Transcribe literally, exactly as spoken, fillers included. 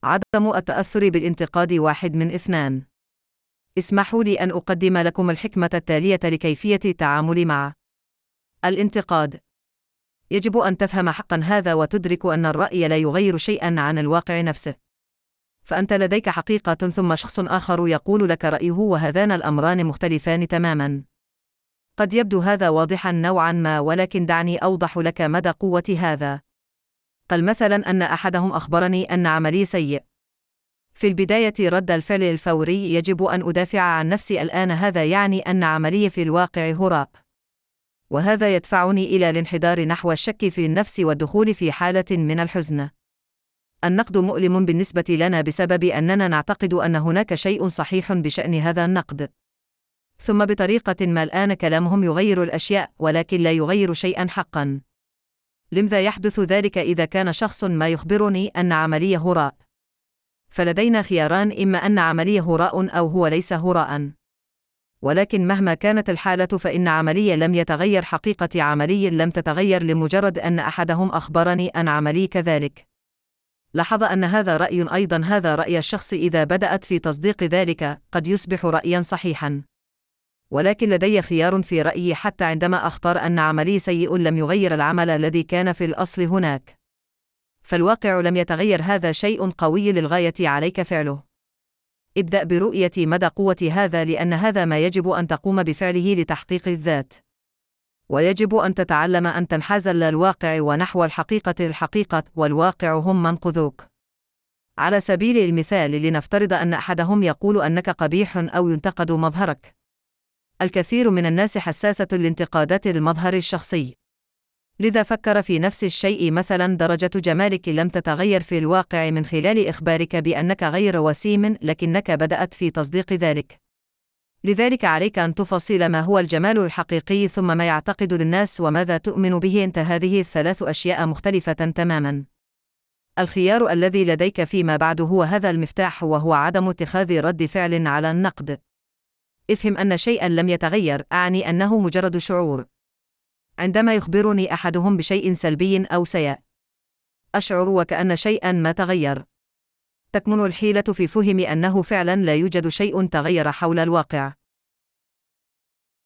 عدم التأثر بالانتقاد واحد من اثنان. اسمحوا لي أن أقدم لكم الحكمة التالية لكيفية التعامل مع الانتقاد. يجب أن تفهم حقا هذا وتدرك أن الرأي لا يغير شيئا عن الواقع نفسه. فأنت لديك حقيقة ثم شخص آخر يقول لك رأيه، وهذان الأمران مختلفان تماما. قد يبدو هذا واضحا نوعا ما، ولكن دعني أوضح لك مدى قوة هذا. قل مثلا أن أحدهم أخبرني أن عملي سيء. في البداية رد الفعل الفوري يجب أن أدافع عن نفسي الآن، هذا يعني أن عملي في الواقع هراء. وهذا يدفعني إلى الانحدار نحو الشك في النفس والدخول في حالة من الحزن. النقد مؤلم بالنسبة لنا بسبب أننا نعتقد أن هناك شيء صحيح بشأن هذا النقد. ثم بطريقة ما الآن كلامهم يغير الأشياء، ولكن لا يغير شيئا حقا. لماذا يحدث ذلك إذا كان شخص ما يخبرني أن عملي هراء؟ فلدينا خياران، إما أن عملي هراء أو هو ليس هراء. ولكن مهما كانت الحالة فإن عملي لم يتغير، حقيقة عملي لم تتغير لمجرد أن أحدهم أخبرني أن عملي كذلك. لاحظ أن هذا رأي أيضا، هذا رأي الشخص إذا بدأت في تصديق ذلك قد يصبح رأيا صحيحا. ولكن لدي خيار في رأيي حتى عندما أختار أن عملي سيء لم يغير العمل الذي كان في الأصل هناك. فالواقع لم يتغير، هذا شيء قوي للغاية عليك فعله. ابدأ برؤية مدى قوة هذا، لأن هذا ما يجب أن تقوم بفعله لتحقيق الذات. ويجب أن تتعلم أن تنحاز للواقع ونحو الحقيقة. الحقيقة والواقع هم منقذوك. على سبيل المثال، لنفترض أن أحدهم يقول أنك قبيح أو ينتقد مظهرك. الكثير من الناس حساسة لانتقادات المظهر الشخصي. لذا فكر في نفس الشيء، مثلا درجة جمالك لم تتغير في الواقع من خلال إخبارك بأنك غير وسيم، لكنك بدأت في تصديق ذلك. لذلك عليك أن تفصل ما هو الجمال الحقيقي ثم ما يعتقد الناس وماذا تؤمن به أنت. هذه الثلاث أشياء مختلفة تماما. الخيار الذي لديك فيما بعد هو هذا المفتاح، وهو عدم اتخاذ رد فعل على النقد. افهم أن شيئا لم يتغير، أعني أنه مجرد شعور. عندما يخبرني أحدهم بشيء سلبي أو سيء، أشعر وكأن شيئا ما تغير. تكمن الحيلة في فهم أنه فعلا لا يوجد شيء تغير حول الواقع.